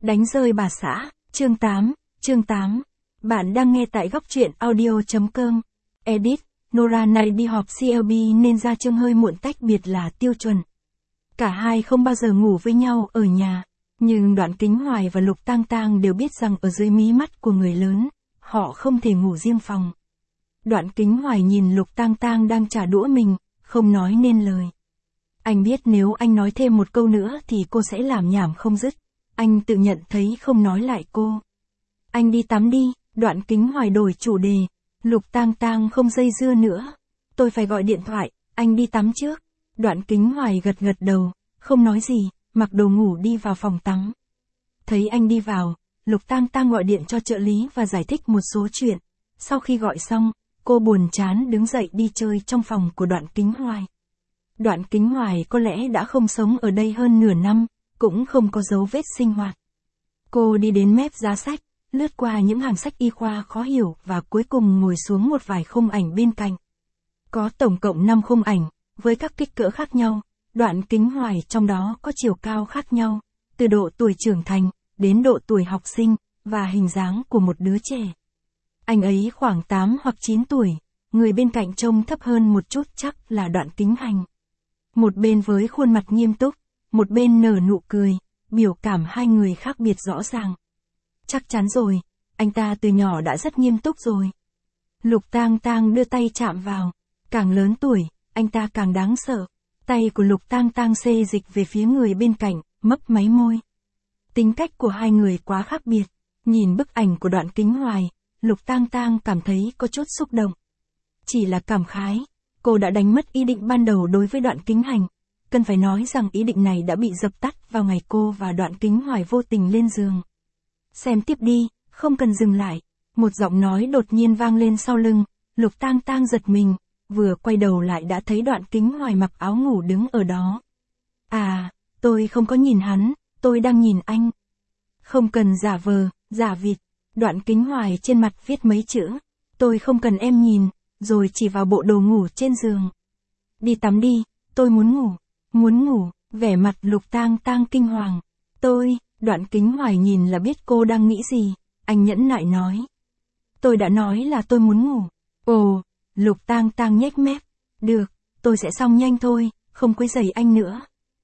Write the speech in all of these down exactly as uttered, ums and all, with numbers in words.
Đánh rơi bà xã, chương tám, chương tám. Bạn đang nghe tại góc truyện audio.com. Edit, Nora này đi họp xê lờ bê nên ra chương hơi muộn, tách biệt là tiêu chuẩn. Cả hai không bao giờ ngủ với nhau ở nhà, nhưng Đoạn Kính Hoài và Lục Tang Tang đều biết rằng ở dưới mí mắt của người lớn, họ không thể ngủ riêng phòng. Đoạn Kính Hoài nhìn Lục Tang Tang đang trả đũa mình, không nói nên lời. Anh biết nếu anh nói thêm một câu nữa thì cô sẽ làm nhảm không dứt. Anh tự nhận thấy không nói lại cô. Anh đi tắm đi, Đoạn Kính Hoài đổi chủ đề. Lục Tang Tang không dây dưa nữa. Tôi phải gọi điện thoại, anh đi tắm trước. Đoạn Kính Hoài gật gật đầu, không nói gì, mặc đồ ngủ đi vào phòng tắm. Thấy anh đi vào, Lục Tang Tang gọi điện cho trợ lý và giải thích một số chuyện. Sau khi gọi xong, cô buồn chán đứng dậy đi chơi trong phòng của Đoạn Kính Hoài. Đoạn Kính Hoài có lẽ đã không sống ở đây hơn nửa năm, cũng không có dấu vết sinh hoạt. Cô đi đến mép giá sách, lướt qua những hàng sách y khoa khó hiểu và cuối cùng ngồi xuống một vài khung ảnh bên cạnh. Có tổng cộng năm khung ảnh, với các kích cỡ khác nhau, Đoạn Kính Hoài trong đó có chiều cao khác nhau, từ độ tuổi trưởng thành, đến độ tuổi học sinh, và hình dáng của một đứa trẻ. Anh ấy khoảng tám hoặc chín tuổi, người bên cạnh trông thấp hơn một chút chắc là Đoạn Kính Hành. Một bên với khuôn mặt nghiêm túc, một bên nở nụ cười, biểu cảm hai người khác biệt rõ ràng. Chắc chắn rồi, anh ta từ nhỏ đã rất nghiêm túc rồi. Lục Tang Tang đưa tay chạm vào, càng lớn tuổi, anh ta càng đáng sợ. Tay của Lục Tang Tang xê dịch về phía người bên cạnh, mấp máy môi. Tính cách của hai người quá khác biệt, nhìn bức ảnh của Đoạn Kính Hoài, Lục Tang Tang cảm thấy có chút xúc động. Chỉ là cảm khái, cô đã đánh mất ý định ban đầu đối với Đoạn Kính Hành. Cần phải nói rằng ý định này đã bị dập tắt vào ngày cô và Đoạn Kính Hoài vô tình lên giường. Xem tiếp đi, không cần dừng lại. Một giọng nói đột nhiên vang lên sau lưng, Lục Tang Tang giật mình, vừa quay đầu lại đã thấy Đoạn Kính Hoài mặc áo ngủ đứng ở đó. À, tôi không có nhìn hắn, tôi đang nhìn anh. Không cần giả vờ, giả vịt. Đoạn Kính Hoài trên mặt viết mấy chữ. Tôi không cần em nhìn, rồi chỉ vào bộ đồ ngủ trên giường. Đi tắm đi, tôi muốn ngủ. Muốn ngủ, vẻ mặt Lục Tang Tang kinh hoàng. Tôi, Đoạn Kính Hoài nhìn là biết cô đang nghĩ gì, anh nhẫn nại nói. Tôi đã nói là tôi muốn ngủ. Ồ, Lục Tang Tang nhếch mép. Được, tôi sẽ xong nhanh thôi, không quấy rầy anh nữa.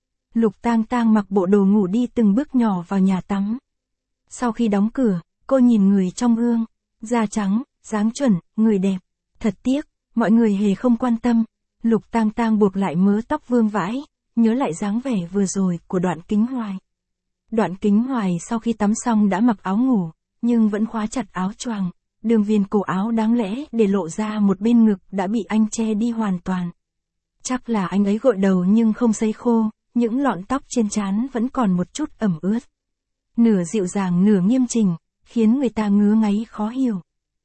Lục Tang Tang mặc bộ đồ ngủ đi từng bước nhỏ vào nhà tắm. Sau khi đóng cửa, cô nhìn người trong gương, da trắng, dáng chuẩn, người đẹp. Thật tiếc, mọi người hề không quan tâm. Lục Tang Tang buộc lại mớ tóc vương vãi, nhớ lại dáng vẻ vừa rồi của Đoạn Kính Hoài. Đoạn Kính Hoài sau khi tắm xong đã mặc áo ngủ, nhưng vẫn khóa chặt áo choàng, đường viền cổ áo đáng lẽ để lộ ra một bên ngực đã bị anh che đi hoàn toàn. Chắc là anh ấy gội đầu nhưng không sấy khô, những lọn tóc trên trán vẫn còn một chút ẩm ướt. Nửa dịu dàng nửa nghiêm chỉnh, khiến người ta ngứa ngáy khó hiểu.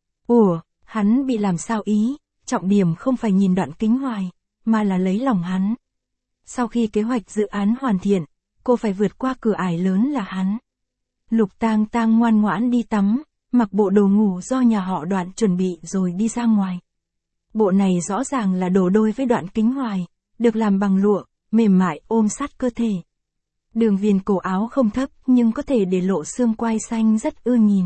Ủa, hắn bị làm sao ý, trọng điểm không phải nhìn Đoạn Kính Hoài, mà là lấy lòng hắn. Sau khi kế hoạch dự án hoàn thiện, cô phải vượt qua cửa ải lớn là hắn. Lục Tang Tang ngoan ngoãn đi tắm, mặc bộ đồ ngủ do nhà họ Đoạn chuẩn bị rồi đi ra ngoài. Bộ này rõ ràng là đồ đôi với Đoạn Kính Hoài, được làm bằng lụa, mềm mại ôm sát cơ thể. Đường viền cổ áo không thấp nhưng có thể để lộ xương quai xanh rất ưa nhìn.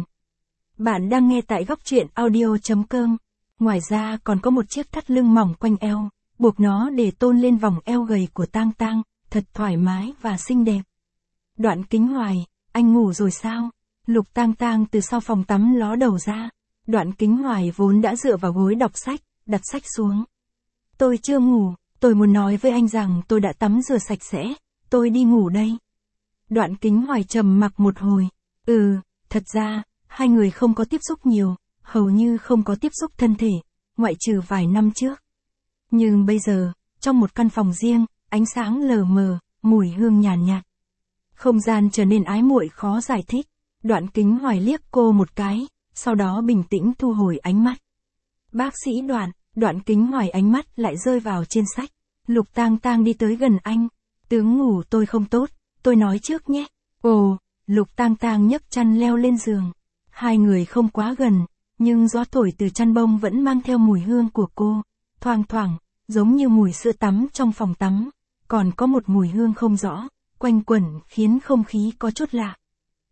Bạn đang nghe tại góc truyện audio.com. Ngoài ra còn có một chiếc thắt lưng mỏng quanh eo, buộc nó để tôn lên vòng eo gầy của Tang Tang, thật thoải mái và xinh đẹp. Đoạn Kính Hoài, anh ngủ rồi sao? Lục Tang Tang từ sau phòng tắm ló đầu ra. Đoạn Kính Hoài vốn đã dựa vào gối đọc sách, đặt sách xuống. Tôi chưa ngủ, tôi muốn nói với anh rằng tôi đã tắm rửa sạch sẽ, tôi đi ngủ đây. Đoạn Kính Hoài trầm mặc một hồi. Ừ, thật ra, hai người không có tiếp xúc nhiều, hầu như không có tiếp xúc thân thể, ngoại trừ vài năm trước. Nhưng bây giờ, trong một căn phòng riêng, ánh sáng lờ mờ, mùi hương nhàn nhạt. Không gian trở nên ái muội khó giải thích. Đoạn Kính Hoài liếc cô một cái, sau đó bình tĩnh thu hồi ánh mắt. Bác sĩ Đoạn, Đoạn Kính Hoài ánh mắt lại rơi vào trên sách. Lục Tang Tang đi tới gần anh. Tướng ngủ tôi không tốt, tôi nói trước nhé. Ồ, Lục Tang Tang nhấc chăn leo lên giường. Hai người không quá gần, nhưng gió thổi từ chăn bông vẫn mang theo mùi hương của cô, thoang thoảng, giống như mùi sữa tắm trong phòng tắm, còn có một mùi hương không rõ, quanh quẩn khiến không khí có chút lạ.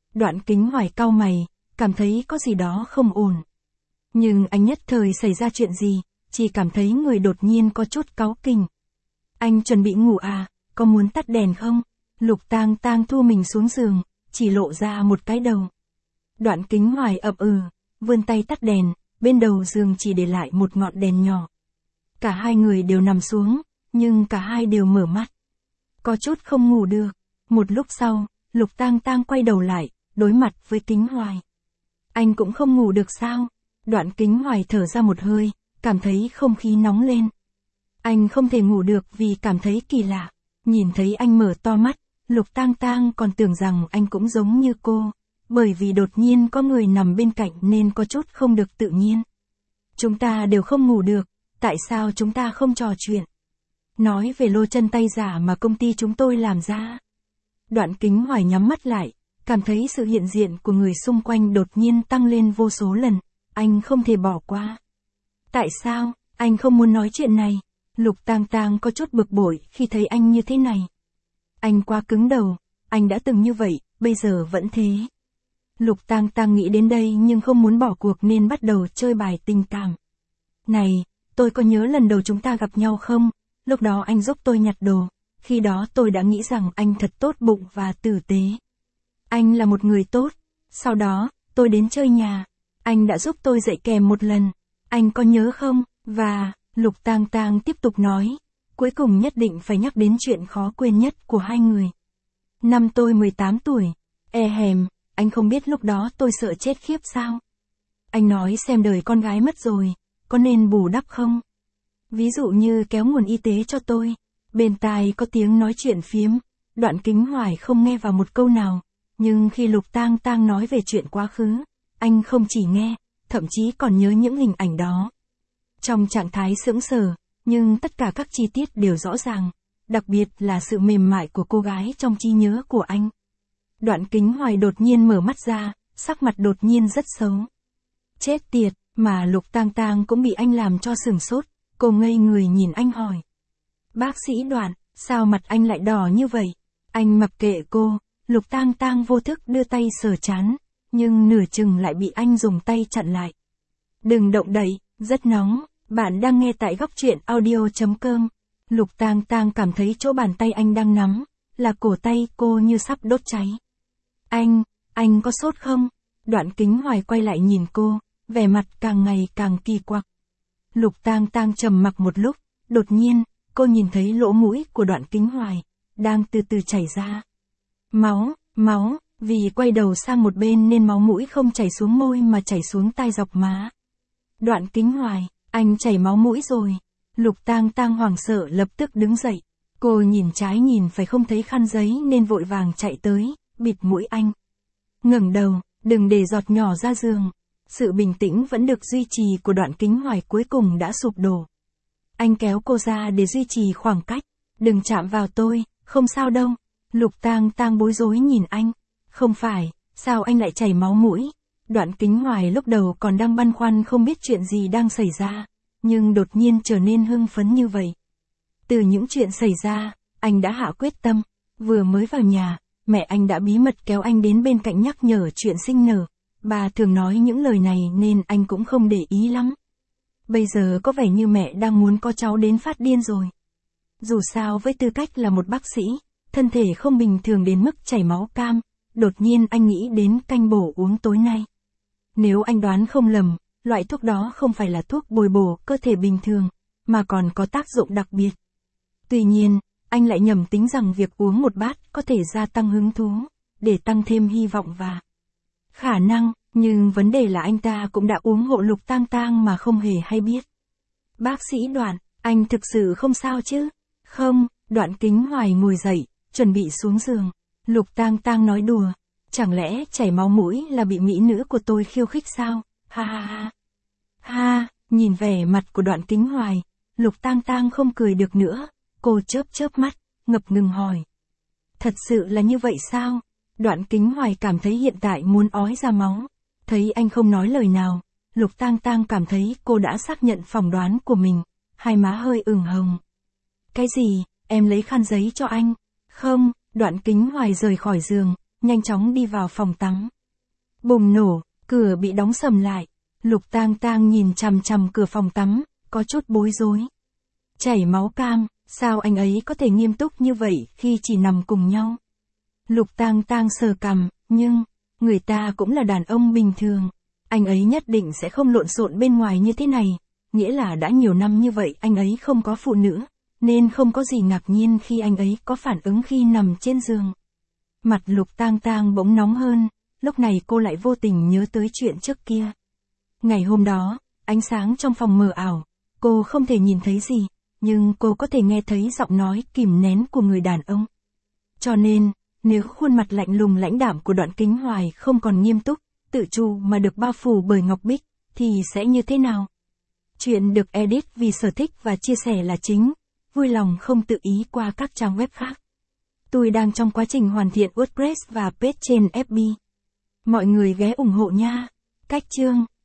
Đoạn Kính Hoài cau mày, cảm thấy có gì đó không ổn. Nhưng anh nhất thời xảy ra chuyện gì, chỉ cảm thấy người đột nhiên có chút cáu kỉnh. Anh chuẩn bị ngủ à, có muốn tắt đèn không? Lục Tang Tang thu mình xuống giường, chỉ lộ ra một cái đầu. Đoạn Kính Hoài ậm ừ, vươn tay tắt đèn, bên đầu giường chỉ để lại một ngọn đèn nhỏ. Cả hai người đều nằm xuống, nhưng cả hai đều mở mắt. Có chút không ngủ được. Một lúc sau, Lục Tang Tang quay đầu lại, đối mặt với Kính Hoài. Anh cũng không ngủ được sao? Đoạn Kính Hoài thở ra một hơi, cảm thấy không khí nóng lên. Anh không thể ngủ được vì cảm thấy kỳ lạ. Nhìn thấy anh mở to mắt, Lục Tang Tang còn tưởng rằng anh cũng giống như cô, bởi vì đột nhiên có người nằm bên cạnh nên có chút không được tự nhiên. Chúng ta đều không ngủ được, tại sao chúng ta không trò chuyện? Nói về lô chân tay giả mà công ty chúng tôi làm ra. Đoạn Kính Hoài nhắm mắt lại, cảm thấy sự hiện diện của người xung quanh đột nhiên tăng lên vô số lần, anh không thể bỏ qua. Tại sao, anh không muốn nói chuyện này? Lục Tang Tang có chút bực bội khi thấy anh như thế này. Anh quá cứng đầu, anh đã từng như vậy, bây giờ vẫn thế. Lục Tang Tang nghĩ đến đây nhưng không muốn bỏ cuộc nên bắt đầu chơi bài tình cảm. Này, tôi có nhớ lần đầu chúng ta gặp nhau không? Lúc đó anh giúp tôi nhặt đồ, khi đó tôi đã nghĩ rằng anh thật tốt bụng và tử tế. Anh là một người tốt, sau đó, tôi đến chơi nhà, anh đã giúp tôi dạy kèm một lần, anh có nhớ không? Và, Lục Tang Tang tiếp tục nói, cuối cùng nhất định phải nhắc đến chuyện khó quên nhất của hai người. Năm tôi mười tám tuổi, e hèm, anh không biết lúc đó tôi sợ chết khiếp sao? Anh nói xem đời con gái mất rồi, có nên bù đắp không? Ví dụ như kéo nguồn y tế cho tôi, bên tai có tiếng nói chuyện phiếm, Đoạn Kính Hoài không nghe vào một câu nào, nhưng khi Lục Tang Tang nói về chuyện quá khứ, anh không chỉ nghe, thậm chí còn nhớ những hình ảnh đó. Trong trạng thái sững sờ, nhưng tất cả các chi tiết đều rõ ràng, đặc biệt là sự mềm mại của cô gái trong trí nhớ của anh. Đoạn Kính Hoài đột nhiên mở mắt ra, sắc mặt đột nhiên rất xấu. Chết tiệt, mà Lục Tang Tang cũng bị anh làm cho sửng sốt, cô ngây người nhìn anh hỏi. Bác sĩ Đoạn, sao mặt anh lại đỏ như vậy? Anh mặc kệ cô, Lục Tang Tang vô thức đưa tay sờ trán, nhưng nửa chừng lại bị anh dùng tay chặn lại. Đừng động đậy, rất nóng, bạn đang nghe tại góc truyện audio chấm com. Lục Tang Tang cảm thấy chỗ bàn tay anh đang nắm, là cổ tay cô như sắp đốt cháy. Anh, anh có sốt không? Đoạn Kính Hoài quay lại nhìn cô, vẻ mặt càng ngày càng kỳ quặc. Lục Tang Tang trầm mặc một lúc, đột nhiên, cô nhìn thấy lỗ mũi của Đoạn Kính Hoài, đang từ từ chảy ra. Máu, máu, vì quay đầu sang một bên nên máu mũi không chảy xuống môi mà chảy xuống tai dọc má. Đoạn Kính Hoài, anh chảy máu mũi rồi. Lục Tang Tang hoảng sợ lập tức đứng dậy. Cô nhìn trái nhìn phải không thấy khăn giấy nên vội vàng chạy tới, bịt mũi anh. Ngẩng đầu, đừng để giọt nhỏ ra giường. Sự bình tĩnh vẫn được duy trì của Đoạn Kính Hoài cuối cùng đã sụp đổ. Anh kéo cô ra để duy trì khoảng cách. Đừng chạm vào tôi, không sao đâu. Lục Tang Tang bối rối nhìn anh. Không phải, sao anh lại chảy máu mũi? Đoạn Kính Hoài lúc đầu còn đang băn khoăn không biết chuyện gì đang xảy ra, nhưng đột nhiên trở nên hưng phấn như vậy. Từ những chuyện xảy ra, anh đã hạ quyết tâm. Vừa mới vào nhà, mẹ anh đã bí mật kéo anh đến bên cạnh nhắc nhở chuyện sinh nở. Bà thường nói những lời này nên anh cũng không để ý lắm. Bây giờ có vẻ như mẹ đang muốn có cháu đến phát điên rồi. Dù sao với tư cách là một bác sĩ, thân thể không bình thường đến mức chảy máu cam, đột nhiên anh nghĩ đến canh bổ uống tối nay. Nếu anh đoán không lầm, loại thuốc đó không phải là thuốc bồi bổ cơ thể bình thường, mà còn có tác dụng đặc biệt. Tuy nhiên, anh lại nhầm tính rằng việc uống một bát có thể gia tăng hứng thú, để tăng thêm hy vọng và khả năng, nhưng vấn đề là anh ta cũng đã uống hộ Lục Tang Tang mà không hề hay biết. Bác sĩ Đoạn, anh thực sự không sao chứ? Không, Đoạn Kính Hoài ngồi dậy, chuẩn bị xuống giường. Lục Tang Tang nói đùa, chẳng lẽ chảy máu mũi là bị mỹ nữ của tôi khiêu khích sao? Ha ha ha. Ha, nhìn vẻ mặt của Đoạn Kính Hoài, Lục Tang Tang không cười được nữa, cô chớp chớp mắt, ngập ngừng hỏi. Thật sự là như vậy sao? Đoạn Kính Hoài cảm thấy hiện tại muốn ói ra máu. Thấy anh không nói lời nào, Lục Tang Tang cảm thấy cô đã xác nhận phỏng đoán của mình, hai má hơi ửng hồng. Cái gì, em lấy khăn giấy cho anh? Không, Đoạn Kính Hoài rời khỏi giường, nhanh chóng đi vào phòng tắm. Bùng nổ, cửa bị đóng sầm lại. Lục Tang Tang nhìn chằm chằm cửa phòng tắm, có chút bối rối. Chảy máu cam, sao anh ấy có thể nghiêm túc như vậy khi chỉ nằm cùng nhau? Lục Tang Tang sờ cằm, nhưng, người ta cũng là đàn ông bình thường. Anh ấy nhất định sẽ không lộn xộn bên ngoài như thế này. Nghĩa là đã nhiều năm như vậy anh ấy không có phụ nữ, nên không có gì ngạc nhiên khi anh ấy có phản ứng khi nằm trên giường. Mặt Lục Tang Tang bỗng nóng hơn, lúc này cô lại vô tình nhớ tới chuyện trước kia. Ngày hôm đó, ánh sáng trong phòng mờ ảo, cô không thể nhìn thấy gì, nhưng cô có thể nghe thấy giọng nói kìm nén của người đàn ông. Cho nên, nếu khuôn mặt lạnh lùng lãnh đạm của Đoạn Kính Hoài không còn nghiêm túc, tự chủ mà được bao phủ bởi ngọc bích, thì sẽ như thế nào? Chuyện được edit vì sở thích và chia sẻ là chính, vui lòng không tự ý qua các trang web khác. Tôi đang trong quá trình hoàn thiện WordPress và page trên ép bê. Mọi người ghé ủng hộ nha. Cách chương